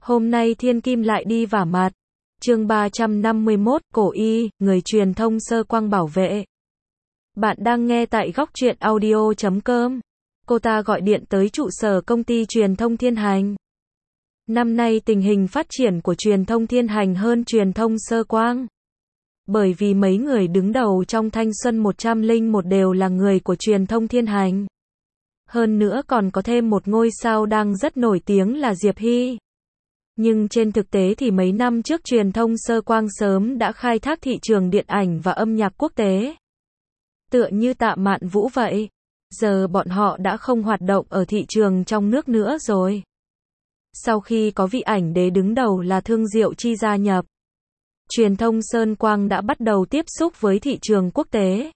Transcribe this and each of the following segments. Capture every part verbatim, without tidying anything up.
Hôm nay Thiên Kim lại đi vả mặt. Chương ba trăm năm mươi mốt, Cổ Y, người truyền thông Sơ Quang bảo vệ. Bạn đang nghe tại góc truyện audio chấm com. Cô ta gọi điện tới trụ sở công ty truyền thông Thiên Hành. Năm nay tình hình phát triển của truyền thông Thiên Hành hơn truyền thông Sơ Quang. Bởi vì mấy người đứng đầu trong thanh xuân một trăm lẻ một đều là người của truyền thông Thiên Hành. Hơn nữa còn có thêm một ngôi sao đang rất nổi tiếng là Diệp Hy. Nhưng trên thực tế thì mấy năm trước truyền thông Sơ Quang sớm đã khai thác thị trường điện ảnh và âm nhạc quốc tế. Tựa như Tạ Mạn Vũ vậy. Giờ bọn họ đã không hoạt động ở thị trường trong nước nữa rồi. Sau khi có vị ảnh đế đứng đầu là Thương Diệu Chi gia nhập, truyền thông Sơn Quang đã bắt đầu tiếp xúc với thị trường quốc tế.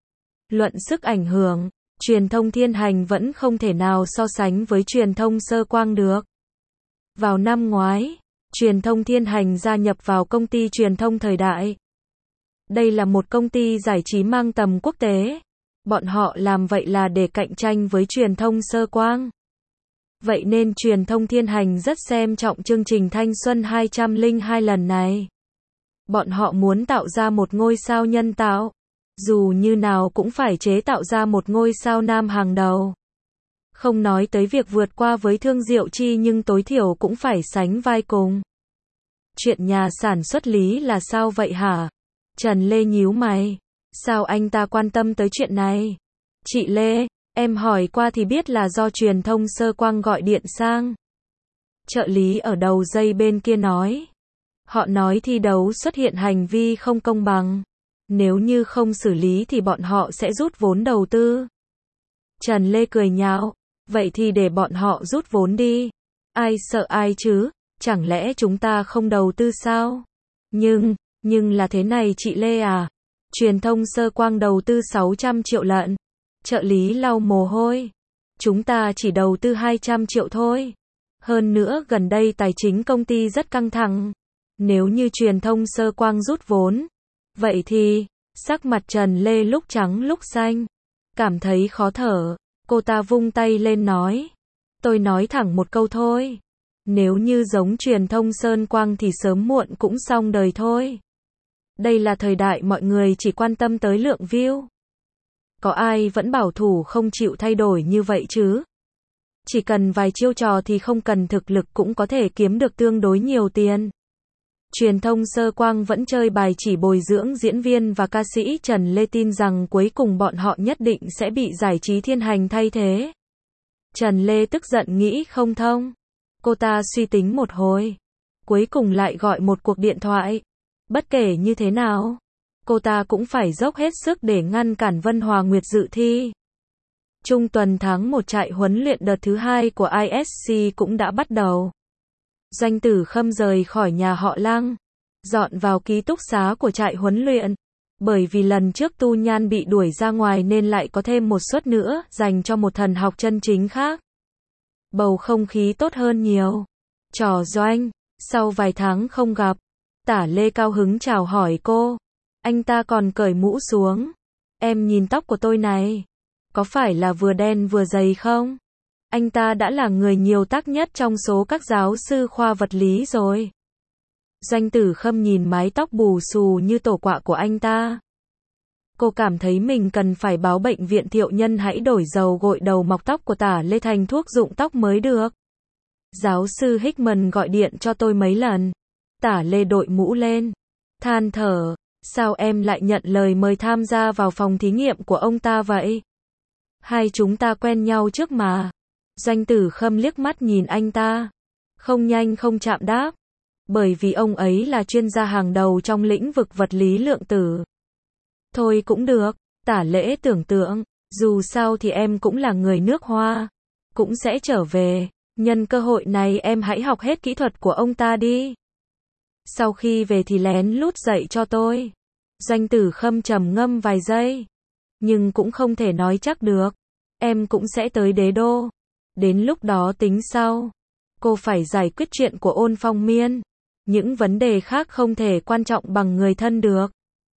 Luận sức ảnh hưởng, truyền thông Thiên Hành vẫn không thể nào so sánh với truyền thông Sơ Quang được. Vào năm ngoái, truyền thông Thiên Hành gia nhập vào công ty truyền thông Thời Đại. Đây là một công ty giải trí mang tầm quốc tế. Bọn họ làm vậy là để cạnh tranh với truyền thông Sơ Quang. Vậy nên truyền thông Thiên Hành rất xem trọng chương trình Thanh Xuân hai trăm lẻ hai lần này. Bọn họ muốn tạo ra một ngôi sao nhân tạo. Dù như nào cũng phải chế tạo ra một ngôi sao nam hàng đầu. Không nói tới việc vượt qua với Thương Diệu Chi nhưng tối thiểu cũng phải sánh vai cùng. Chuyện nhà sản xuất Lý là sao vậy hả? Trần Lê nhíu mày. Sao anh ta quan tâm tới chuyện này? Chị Lê, em hỏi qua thì biết là do truyền thông Sơ Quang gọi điện sang. Trợ lý ở đầu dây bên kia nói. Họ nói thi đấu xuất hiện hành vi không công bằng. Nếu như không xử lý thì bọn họ sẽ rút vốn đầu tư. Trần Lê cười nhạo. Vậy thì để bọn họ rút vốn đi. Ai sợ ai chứ? Chẳng lẽ chúng ta không đầu tư sao? Nhưng, nhưng là thế này chị Lê à. Truyền thông Sơ Quang đầu tư sáu trăm triệu lận. Trợ lý lau mồ hôi. Chúng ta chỉ đầu tư hai trăm triệu thôi. Hơn nữa gần đây tài chính công ty rất căng thẳng. Nếu như truyền thông Sơ Quang rút vốn. Vậy thì, sắc mặt Trần Lê lúc trắng lúc xanh. Cảm thấy khó thở. Cô ta vung tay lên nói. Tôi nói thẳng một câu thôi. Nếu như giống truyền thông Sơn Quang thì sớm muộn cũng xong đời thôi. Đây là thời đại mọi người chỉ quan tâm tới lượng view. Có ai vẫn bảo thủ không chịu thay đổi như vậy chứ? Chỉ cần vài chiêu trò thì không cần thực lực cũng có thể kiếm được tương đối nhiều tiền. Truyền thông Sơ Quang vẫn chơi bài chỉ bồi dưỡng diễn viên và ca sĩ. Trần Lê tin rằng cuối cùng bọn họ nhất định sẽ bị giải trí Thiên Hành thay thế. Trần Lê tức giận nghĩ không thông. Cô ta suy tính một hồi. Cuối cùng lại gọi một cuộc điện thoại. Bất kể như thế nào, cô ta cũng phải dốc hết sức để ngăn cản Vân Hòa Nguyệt dự thi. Trung tuần tháng một trại huấn luyện đợt thứ hai của i ét xê cũng đã bắt đầu. Doanh Tử Khâm rời khỏi nhà họ Lăng, dọn vào ký túc xá của trại huấn luyện. Bởi vì lần trước Tu Nhan bị đuổi ra ngoài nên lại có thêm một suất nữa dành cho một thần học chân chính khác. Bầu không khí tốt hơn nhiều. Trò Doanh, sau vài tháng không gặp, Tả Lê cao hứng chào hỏi cô. Anh ta còn cởi mũ xuống. Em nhìn tóc của tôi này. Có phải là vừa đen vừa dày không? Anh ta đã là người nhiều tác nhất trong số các giáo sư khoa vật lý rồi. Doanh Tử Khâm nhìn mái tóc bù xù như tổ quạ của anh ta. Cô cảm thấy mình cần phải báo bệnh viện Thiệu Nhân hãy đổi dầu gội đầu mọc tóc của Tả Lê thành thuốc rụng tóc mới được. Giáo sư Hickman gọi điện cho tôi mấy lần. Tả Lê đội mũ lên. Than thở. Sao em lại nhận lời mời tham gia vào phòng thí nghiệm của ông ta vậy? Hai chúng ta quen nhau trước mà. Doanh Tử Khâm liếc mắt nhìn anh ta. Không nhanh không chạm đáp. Bởi vì ông ấy là chuyên gia hàng đầu trong lĩnh vực vật lý lượng tử. Thôi cũng được. Tả Lễ tưởng tượng. Dù sao thì em cũng là người nước Hoa. Cũng sẽ trở về. Nhân cơ hội này em hãy học hết kỹ thuật của ông ta đi. Sau khi về thì lén lút dạy cho tôi. Doanh Tử Khâm trầm ngâm vài giây. Nhưng cũng không thể nói chắc được. Em cũng sẽ tới đế đô. Đến lúc đó tính sau. Cô phải giải quyết chuyện của Ôn Phong Miên. Những vấn đề khác không thể quan trọng bằng người thân được.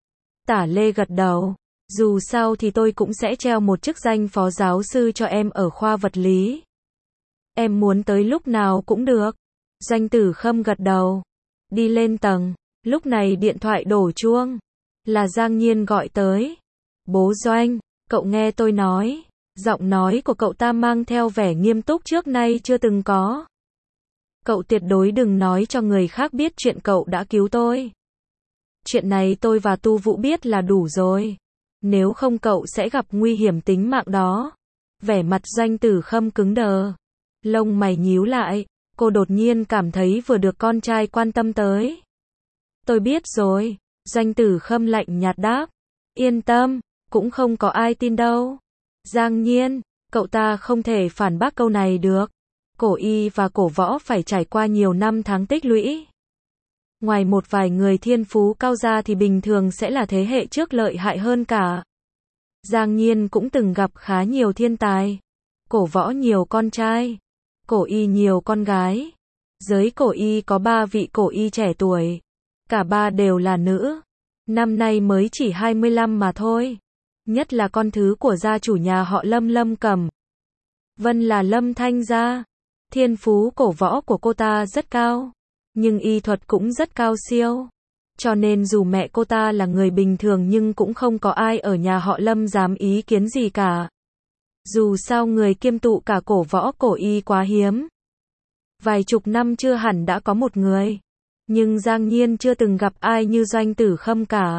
Tả Lê gật đầu. Dù sao thì tôi cũng sẽ treo một chức danh phó giáo sư cho em ở khoa vật lý. Em muốn tới lúc nào cũng được. Doanh Tử Khâm gật đầu. Đi lên tầng. Lúc này điện thoại đổ chuông. Là Giang Nhiên gọi tới. Bố Doanh, cậu nghe tôi nói. Giọng nói của cậu ta mang theo vẻ nghiêm túc trước nay chưa từng có. Cậu tuyệt đối đừng nói cho người khác biết chuyện cậu đã cứu tôi. Chuyện này tôi và Tu Vũ biết là đủ rồi. Nếu không cậu sẽ gặp nguy hiểm tính mạng đó. Vẻ mặt Doanh Tử Khâm cứng đờ. Lông mày nhíu lại. Cô đột nhiên cảm thấy vừa được con trai quan tâm tới. Tôi biết rồi. Doanh Tử Khâm lạnh nhạt đáp. Yên tâm, cũng không có ai tin đâu. Giang Nhiên, cậu ta không thể phản bác câu này được. Cổ y và cổ võ phải trải qua nhiều năm tháng tích lũy. Ngoài một vài người thiên phú cao ra thì bình thường sẽ là thế hệ trước lợi hại hơn cả. Giang Nhiên cũng từng gặp khá nhiều thiên tài. Cổ võ nhiều con trai. Cổ y nhiều con gái. Giới cổ y có ba vị cổ y trẻ tuổi. Cả ba đều là nữ. Năm nay mới chỉ hai mươi lăm mà thôi. Nhất là con thứ của gia chủ nhà họ Lâm Lâm Cẩm. Vân là Lâm Thanh gia. Thiên phú cổ võ của cô ta rất cao. Nhưng y thuật cũng rất cao siêu. Cho nên dù mẹ cô ta là người bình thường nhưng cũng không có ai ở nhà họ Lâm dám ý kiến gì cả. Dù sao người kiêm tụ cả cổ võ cổ y quá hiếm. Vài chục năm chưa hẳn đã có một người. Nhưng Giang Nhiên chưa từng gặp ai như Doanh Tử Khâm cả.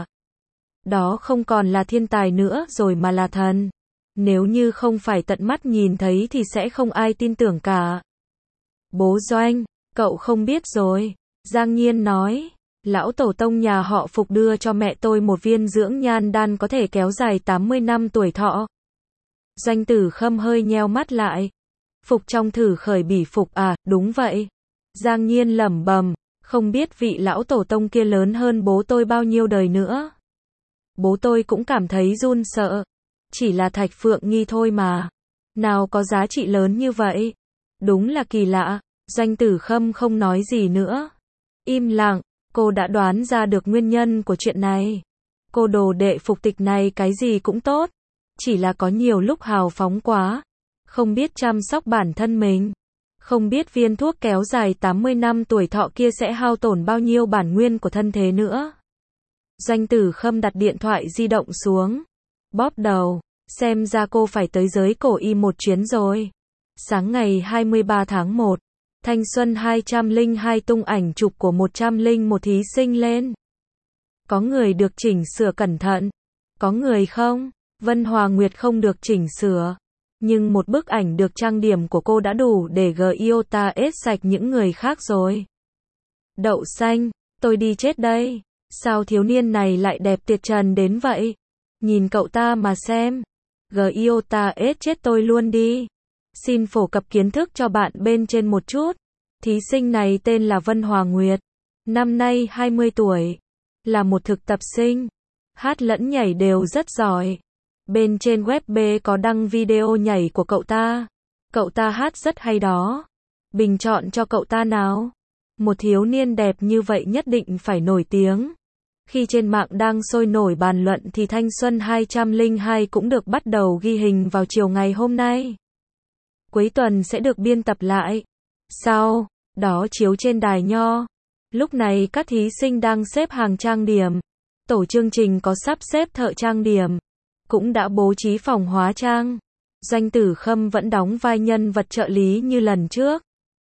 Đó không còn là thiên tài nữa rồi mà là thần. Nếu như không phải tận mắt nhìn thấy thì sẽ không ai tin tưởng cả. Bố Doanh, cậu không biết rồi. Giang Nhiên nói. Lão tổ tông nhà họ Phục đưa cho mẹ tôi một viên dưỡng nhan đan có thể kéo dài tám mươi năm tuổi thọ. Doanh Tử Khâm hơi nheo mắt lại. Phục trong thử khởi bỉ phục à, đúng vậy. Giang Nhiên lẩm bẩm, không biết vị lão tổ tông kia lớn hơn bố tôi bao nhiêu đời nữa. Bố tôi cũng cảm thấy run sợ. Chỉ là thạch phượng nghi thôi mà. Nào có giá trị lớn như vậy. Đúng là kỳ lạ. Doanh Tử Khâm không nói gì nữa. Im lặng, cô đã đoán ra được nguyên nhân của chuyện này. Cô đồ đệ Phục tịch này cái gì cũng tốt. Chỉ là có nhiều lúc hào phóng quá. Không biết chăm sóc bản thân mình. Không biết viên thuốc kéo dài tám mươi năm tuổi thọ kia sẽ hao tổn bao nhiêu bản nguyên của thân thế nữa. Doanh Tử Khâm đặt điện thoại di động xuống. Bóp đầu. Xem ra cô phải tới giới cổ y một chuyến rồi. Sáng ngày hai mươi ba tháng một. Thanh xuân hai trăm lẻ hai tung ảnh chụp của một trăm lẻ một thí sinh lên. Có người được chỉnh sửa cẩn thận. Có người không. Vân Hòa Nguyệt không được chỉnh sửa. Nhưng một bức ảnh được trang điểm của cô đã đủ để Giota ết sạch những người khác rồi. Đậu xanh, tôi đi chết đây. Sao thiếu niên này lại đẹp tuyệt trần đến vậy? Nhìn cậu ta mà xem. Giota ết chết tôi luôn đi. Xin phổ cập kiến thức cho bạn bên trên một chút. Thí sinh này tên là Vân Hòa Nguyệt. Năm nay hai mươi tuổi. Là một thực tập sinh. Hát lẫn nhảy đều rất giỏi. Bên trên web B có đăng video nhảy của cậu ta. Cậu ta hát rất hay đó. Bình chọn cho cậu ta nào. Một thiếu niên đẹp như vậy nhất định phải nổi tiếng. Khi trên mạng đang sôi nổi bàn luận thì Thanh Xuân hai trăm lẻ hai cũng được bắt đầu ghi hình vào chiều ngày hôm nay. Cuối tuần sẽ được biên tập lại. Sau đó chiếu trên đài nho. Lúc này các thí sinh đang xếp hàng trang điểm. Tổ chương trình có sắp xếp thợ trang điểm. Cũng đã bố trí phòng hóa trang. Doanh Tử Khâm vẫn đóng vai nhân vật trợ lý như lần trước.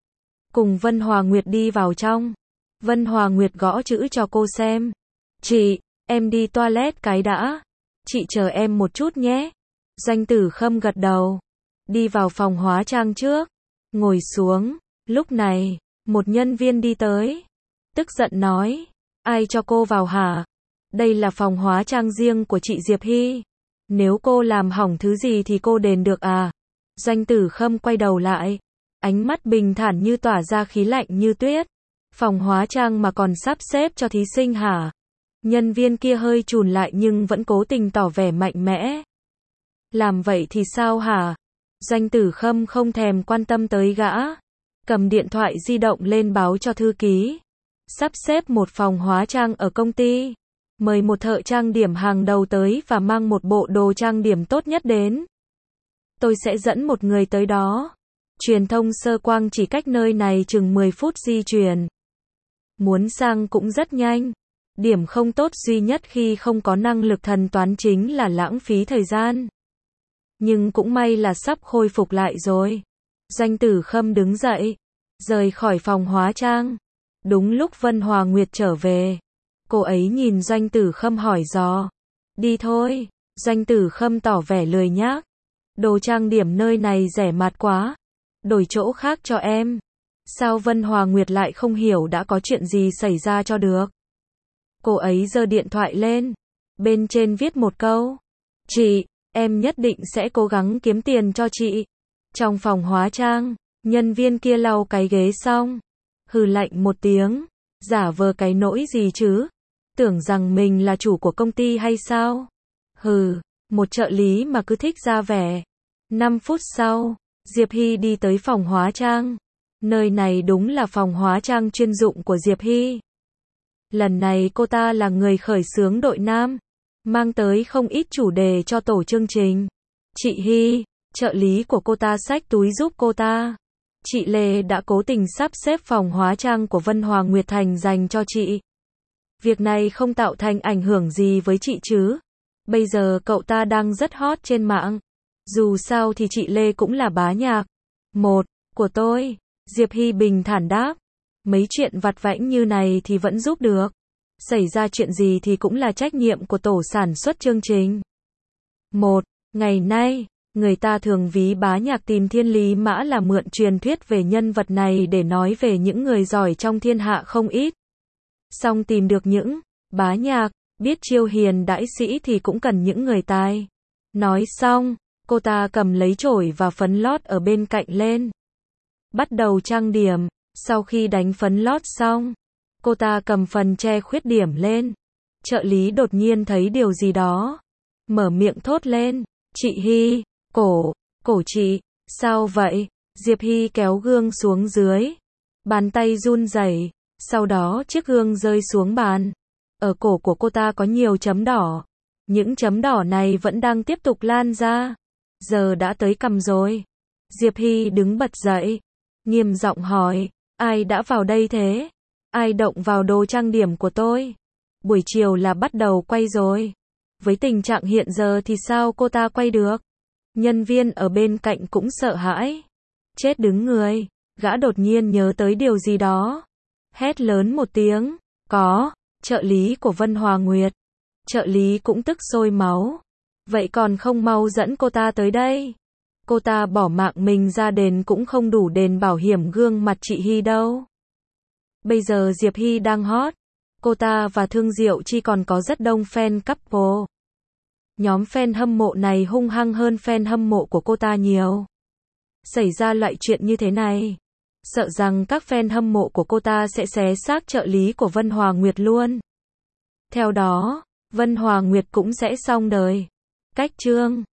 Cùng Vân Hòa Nguyệt đi vào trong. Vân Hòa Nguyệt gõ chữ cho cô xem. Chị, em đi toilet cái đã. Chị chờ em một chút nhé. Doanh Tử Khâm gật đầu. Đi vào phòng hóa trang trước. Ngồi xuống. Lúc này, một nhân viên đi tới. Tức giận nói. Ai cho cô vào hả? Đây là phòng hóa trang riêng của chị Diệp Hy. Nếu cô làm hỏng thứ gì thì cô đền được à? Doanh Tử Khâm quay đầu lại. Ánh mắt bình thản như tỏa ra khí lạnh như tuyết. Phòng hóa trang mà còn sắp xếp cho thí sinh hả? Nhân viên kia hơi chùn lại nhưng vẫn cố tình tỏ vẻ mạnh mẽ. Làm vậy thì sao hả? Doanh Tử Khâm không thèm quan tâm tới gã. Cầm điện thoại di động lên báo cho thư ký. Sắp xếp một phòng hóa trang ở công ty. Mời một thợ trang điểm hàng đầu tới và mang một bộ đồ trang điểm tốt nhất đến. Tôi sẽ dẫn một người tới đó. Truyền thông Sơ Quang chỉ cách nơi này chừng mười phút di chuyển. Muốn sang cũng rất nhanh. Điểm không tốt duy nhất khi không có năng lực thần toán chính là lãng phí thời gian. Nhưng cũng may là sắp khôi phục lại rồi. Doanh Tử Khâm đứng dậy, rời khỏi phòng hóa trang. Đúng lúc Vân Hòa Nguyệt trở về. Cô ấy nhìn Doanh Tử Khâm hỏi dò. Đi thôi. Doanh Tử Khâm tỏ vẻ lười nhác. Đồ trang điểm nơi này rẻ mạt quá. Đổi chỗ khác cho em. Sao Vân Hòa Nguyệt lại không hiểu đã có chuyện gì xảy ra cho được. Cô ấy giơ điện thoại lên. Bên trên viết một câu. Chị, em nhất định sẽ cố gắng kiếm tiền cho chị. Trong phòng hóa trang, nhân viên kia lau cái ghế xong. Hừ lạnh một tiếng. Giả vờ cái nỗi gì chứ? Tưởng rằng mình là chủ của công ty hay sao? Hừ, một trợ lý mà cứ thích ra vẻ. năm phút sau, Diệp Hy đi tới phòng hóa trang. Nơi này đúng là phòng hóa trang chuyên dụng của Diệp Hy. Lần này cô ta là người khởi xướng đội nam, mang tới không ít chủ đề cho tổ chương trình. Chị Hy, trợ lý của cô ta xách túi giúp cô ta. Chị Lê đã cố tình sắp xếp phòng hóa trang của Vân Hòa Nguyệt Thành dành cho chị. Việc này không tạo thành ảnh hưởng gì với chị chứ? Bây giờ cậu ta đang rất hot trên mạng. Dù sao thì chị Lê cũng là bá nhạc. Một, của tôi. Diệp Hy bình thản đáp. Mấy chuyện vặt vãnh như này thì vẫn giúp được. Xảy ra chuyện gì thì cũng là trách nhiệm của tổ sản xuất chương trình. Một, ngày nay, người ta thường ví bá nhạc tìm Thiên Lý Mã là mượn truyền thuyết về nhân vật này để nói về những người giỏi trong thiên hạ không ít. Song tìm được những bá nhạc, biết chiêu hiền đãi sĩ thì cũng cần những người tài. Nói xong, cô ta cầm lấy chổi và phấn lót ở bên cạnh lên. Bắt đầu trang điểm, sau khi đánh phấn lót xong, cô ta cầm phần che khuyết điểm lên. Trợ lý đột nhiên thấy điều gì đó. Mở miệng thốt lên, chị Hy, cổ, cổ chị, sao vậy? Diệp Hy kéo gương xuống dưới. Bàn tay run rẩy, sau đó chiếc gương rơi xuống bàn. Ở cổ của cô ta có nhiều chấm đỏ. Những chấm đỏ này vẫn đang tiếp tục lan ra. Giờ đã tới cằm rồi. Diệp Hy đứng bật dậy, nghiêm giọng hỏi, ai đã vào đây thế? Ai động vào đồ trang điểm của tôi? Buổi chiều là bắt đầu quay rồi. Với tình trạng hiện giờ thì sao cô ta quay được? Nhân viên ở bên cạnh cũng sợ hãi. Chết đứng người, gã đột nhiên nhớ tới điều gì đó. Hét lớn một tiếng, có, trợ lý của Vân Hòa Nguyệt. Trợ lý cũng tức sôi máu. Vậy còn không mau dẫn cô ta tới đây. Cô ta bỏ mạng mình ra đền cũng không đủ đền bảo hiểm gương mặt chị Hy đâu. Bây giờ Diệp Hy đang hot. Cô ta và Thương Diệu Chi còn có rất đông fan couple. Nhóm fan hâm mộ này hung hăng hơn fan hâm mộ của cô ta nhiều. Xảy ra loại chuyện như thế này, sợ rằng các fan hâm mộ của cô ta sẽ xé xác trợ lý của Vân Hòa Nguyệt luôn. Theo đó, Vân Hòa Nguyệt cũng sẽ xong đời. Cách chương